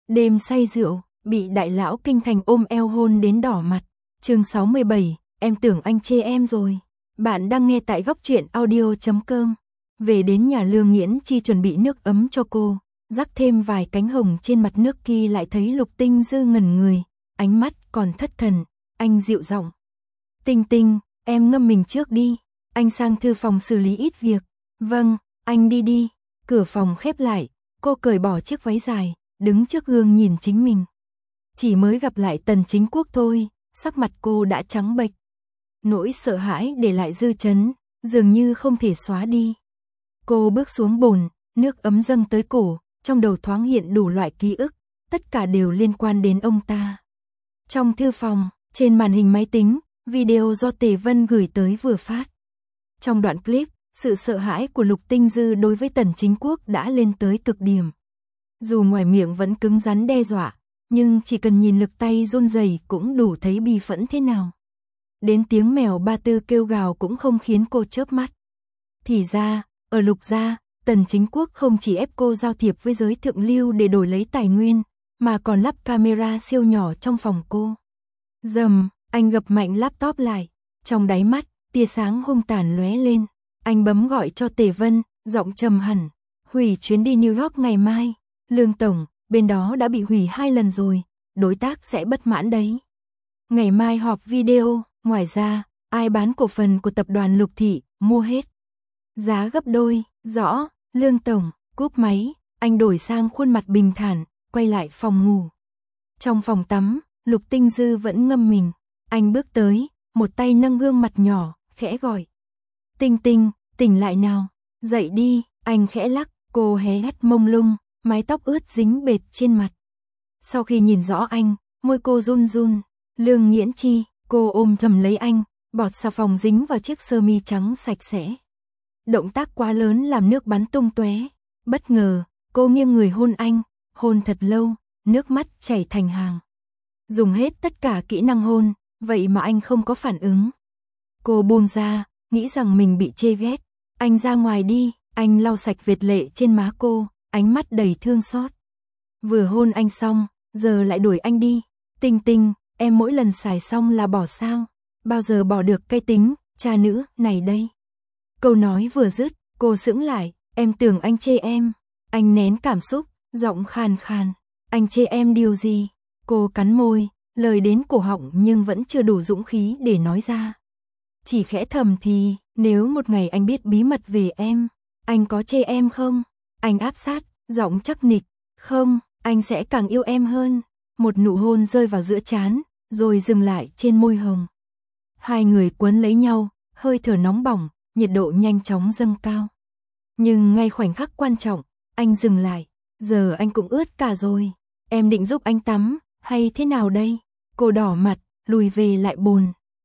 Đêm say rượu, bị đại lão kinh thành ôm eo hôn đến đỏ mặt. Chương 67, em tưởng anh chê em rồi. Bạn đang nghe tại góc truyện audio.com. Về đến nhà Lương Nghiễn Chi chuẩn bị nước ấm cho cô, rắc thêm vài cánh hồng trên mặt nước kia lại thấy Lục Tinh Dư ngẩn người, ánh mắt còn thất thần, anh dịu giọng. Tinh Tinh, em ngâm mình trước đi, anh sang thư phòng xử lý ít việc. Vâng, anh đi đi. Cửa phòng khép lại, cô cởi bỏ chiếc váy dài, đứng trước gương nhìn chính mình. Chỉ mới gặp lại Tần Chính Quốc thôi, sắc mặt cô đã trắng bệch. Nỗi sợ hãi để lại dư chấn, dường như không thể xóa đi. Cô bước xuống bồn, nước ấm dâng tới cổ, trong đầu thoáng hiện đủ loại ký ức, tất cả đều liên quan đến ông ta. Trong thư phòng, trên màn hình máy tính, video do Tề Vân gửi tới vừa phát. Trong đoạn clip, sự sợ hãi của Lục Tinh Dư đối với Tần Chính Quốc đã lên tới cực điểm. Dù ngoài miệng vẫn cứng rắn đe dọa, nhưng chỉ cần nhìn lực tay run rẩy cũng đủ thấy bi phẫn thế nào. Đến tiếng mèo Ba Tư kêu gào cũng không khiến cô chớp mắt. Thì ra, ở Lục gia, Tần Chính Quốc không chỉ ép cô giao thiệp với giới thượng lưu để đổi lấy tài nguyên, mà còn lắp camera siêu nhỏ trong phòng cô. Rầm, anh gập mạnh laptop lại, trong đáy mắt, tia sáng hung tàn lóe lên. Anh bấm gọi cho Tề Vân, giọng trầm hẳn, hủy chuyến đi New York ngày mai. Lương tổng, bên đó đã bị hủy 2 lần rồi, đối tác sẽ bất mãn đấy. Ngày mai họp video, ngoài ra, ai bán cổ phần của tập đoàn Lục Thị, mua hết. Giá gấp đôi, rõ, Lương tổng, cúp máy, anh đổi sang khuôn mặt bình thản, quay lại phòng ngủ. Trong phòng tắm, Lục Tinh Dư vẫn ngâm mình, anh bước tới, một tay nâng gương mặt nhỏ, khẽ gọi. Tinh Tinh, tỉnh lại nào, dậy đi, anh khẽ lắc, cô hé hét mông lung, mái tóc ướt dính bệt trên mặt. Sau khi nhìn rõ anh, môi cô run run, Lương Nghiễn Chi, cô ôm chầm lấy anh, bọt xà phòng dính vào chiếc sơ mi trắng sạch sẽ. Động tác quá lớn làm nước bắn tung tóe. Bất ngờ, cô nghiêng người hôn anh, hôn thật lâu, nước mắt chảy thành hàng. Dùng hết tất cả kỹ năng hôn, vậy mà anh không có phản ứng. Cô buông ra, nghĩ rằng mình bị chê ghét. Anh ra ngoài đi, anh lau sạch vệt lệ trên má cô, ánh mắt đầy thương xót. Vừa hôn anh xong, giờ lại đuổi anh đi. Tinh Tinh, em mỗi lần xài xong là bỏ sao? Bao giờ bỏ được cái tính, cha nữ, này đây. Câu nói vừa dứt, cô sững lại, em tưởng anh chê em. Anh nén cảm xúc, giọng khàn khàn. Anh chê em điều gì? Cô cắn môi, lời đến cổ họng nhưng vẫn chưa đủ dũng khí để nói ra. Chỉ khẽ thầm thì, nếu một ngày anh biết bí mật về em, anh có chê em không? Anh áp sát, giọng chắc nịch, không, anh sẽ càng yêu em hơn. Một nụ hôn rơi vào giữa trán, rồi dừng lại trên môi hồng. Hai người quấn lấy nhau, hơi thở nóng bỏng, nhiệt độ nhanh chóng dâng cao. Nhưng ngay khoảnh khắc quan trọng, anh dừng lại, giờ anh cũng ướt cả rồi. Em định giúp anh tắm, hay thế nào đây? Cô đỏ mặt, lùi về lại bồn.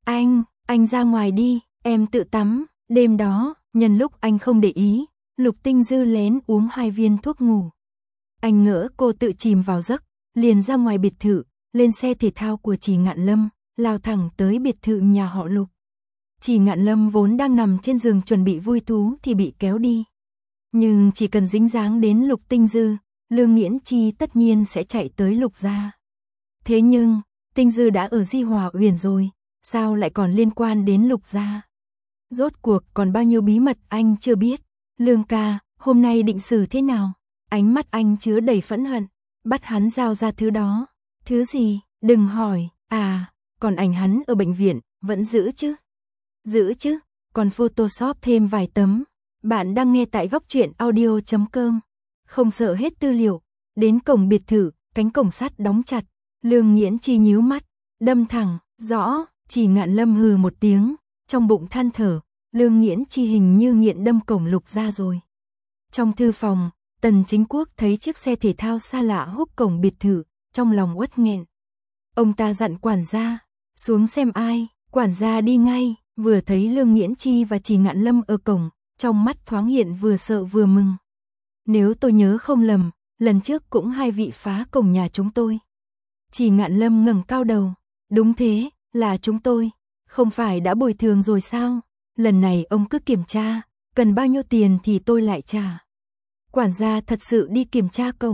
Anh ra ngoài đi, em tự tắm. Đêm đó, nhân lúc anh không để ý, Lục Tinh Dư lén uống 2 viên thuốc ngủ. Anh ngỡ cô tự chìm vào giấc, liền ra ngoài biệt thự, lên xe thể thao của Chỉ Ngạn Lâm, lao thẳng tới biệt thự nhà họ Lục. Chỉ Ngạn Lâm vốn đang nằm trên giường chuẩn bị vui thú thì bị kéo đi. Nhưng chỉ cần dính dáng đến Lục Tinh Dư, Lương Nghiễn Chi tất nhiên sẽ chạy tới Lục gia. Thế nhưng, Tinh Dư đã ở Di Hòa Uyển rồi, sao lại còn liên quan đến Lục gia? Rốt cuộc còn bao nhiêu bí mật anh chưa biết. Lương ca, hôm nay định xử thế nào? Ánh mắt anh chứa đầy phẫn hận, bắt hắn giao ra thứ đó. Thứ gì? Đừng hỏi. À, còn ảnh hắn ở bệnh viện, vẫn giữ chứ? Giữ chứ, còn Photoshop thêm vài tấm. Bạn đang nghe tại góc truyện audio.com. Không sợ hết tư liệu. Đến cổng biệt thự, cánh cổng sắt đóng chặt. Lương Nghiễn Chi nhíu mắt, đâm thẳng, rõ. Chỉ Ngạn Lâm hừ một tiếng, trong bụng than thở, Lương Nghiễn Chi hình như nghiện đâm cổng Lục gia rồi. Trong thư phòng, Tần Chính Quốc thấy chiếc xe thể thao xa lạ húc cổng biệt thự, trong lòng uất nghẹn. Ông ta dặn quản gia, xuống xem ai, quản gia đi ngay, vừa thấy Lương Nghiễn Chi và Chỉ Ngạn Lâm ở cổng, trong mắt thoáng hiện vừa sợ vừa mừng. Nếu tôi nhớ không lầm, lần trước cũng 2 vị phá cổng nhà chúng tôi. Chỉ Ngạn Lâm ngẩng cao đầu, đúng thế, là chúng tôi, không phải đã bồi thường rồi sao? Lần này ông cứ kiểm tra, cần bao nhiêu tiền thì tôi lại trả. Quản gia thật sự đi kiểm tra cổng,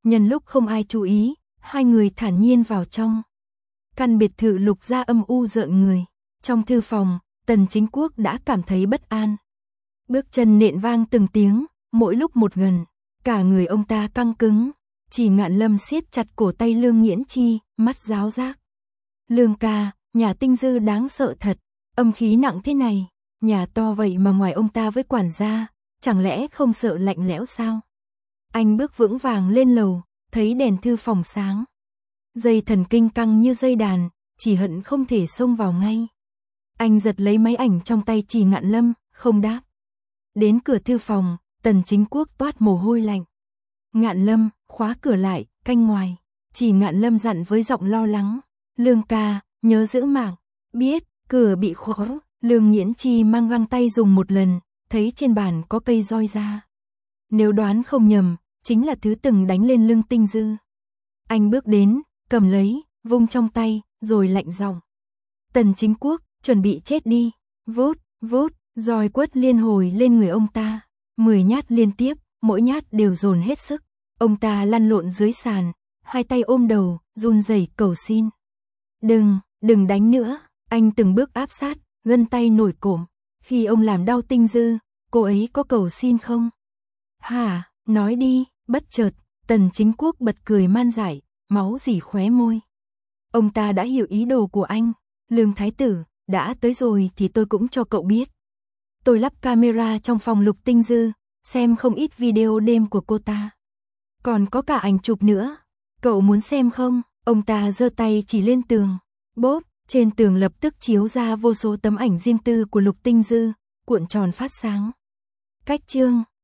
Nhân lúc không ai chú ý, hai người thản nhiên vào trong. Căn biệt thự Lục gia âm u rợn người. Trong thư phòng, Tần Chính Quốc đã cảm thấy bất an. Bước chân nện vang từng tiếng, mỗi lúc một gần. Cả người ông ta căng cứng. Chỉ Ngạn Lâm siết chặt cổ tay Lương Nghiễn Chi, mắt ráo rác. Lương ca, nhà Tinh Dư đáng sợ thật. Âm khí nặng thế này. Nhà to vậy mà ngoài ông ta với quản gia, chẳng lẽ không sợ lạnh lẽo sao? Anh bước vững vàng lên lầu, thấy đèn thư phòng sáng. Dây thần kinh căng như dây đàn, chỉ hận không thể xông vào ngay. Anh giật lấy máy ảnh trong tay Chỉ Ngạn Lâm, không đáp. Đến cửa thư phòng, Tần Chính Quốc toát mồ hôi lạnh. Ngạn Lâm, khóa cửa lại, canh ngoài. Chỉ Ngạn Lâm dặn với giọng lo lắng. Lương ca, nhớ giữ mạng. Biết, cửa bị khóa. Lương Nghiễn Chi mang găng tay dùng một lần, thấy trên bàn có cây roi da. Nếu đoán không nhầm, chính là thứ từng đánh lên lưng Tinh Dư. Anh bước đến, cầm lấy, vung trong tay, rồi lạnh giọng. Tần Chính Quốc, chuẩn bị chết đi. Vút, vút, roi quất liên hồi lên người ông ta. 10 nhát liên tiếp, mỗi nhát đều dồn hết sức. Ông ta lăn lộn dưới sàn, hai tay ôm đầu, run rẩy cầu xin. Đừng đánh nữa. Anh từng bước áp sát, gân tay nổi cộm. Khi ông làm đau Tinh Dư, cô ấy có cầu xin không? Hả, nói đi. Bất chợt, Tần Chính Quốc bật cười man dại, máu rỉ khóe môi. Ông ta đã hiểu ý đồ của anh. Lương thái tử, đã tới rồi thì tôi cũng cho cậu biết. Tôi lắp camera trong phòng Lục Tinh Dư, xem không ít video đêm của cô ta. Còn có cả ảnh chụp nữa. Cậu muốn xem không? Ông ta giơ tay chỉ lên tường. Bốp, trên tường lập tức chiếu ra vô số tấm ảnh riêng tư của Lục Tinh Dư, cuộn tròn phát sáng. Cách chương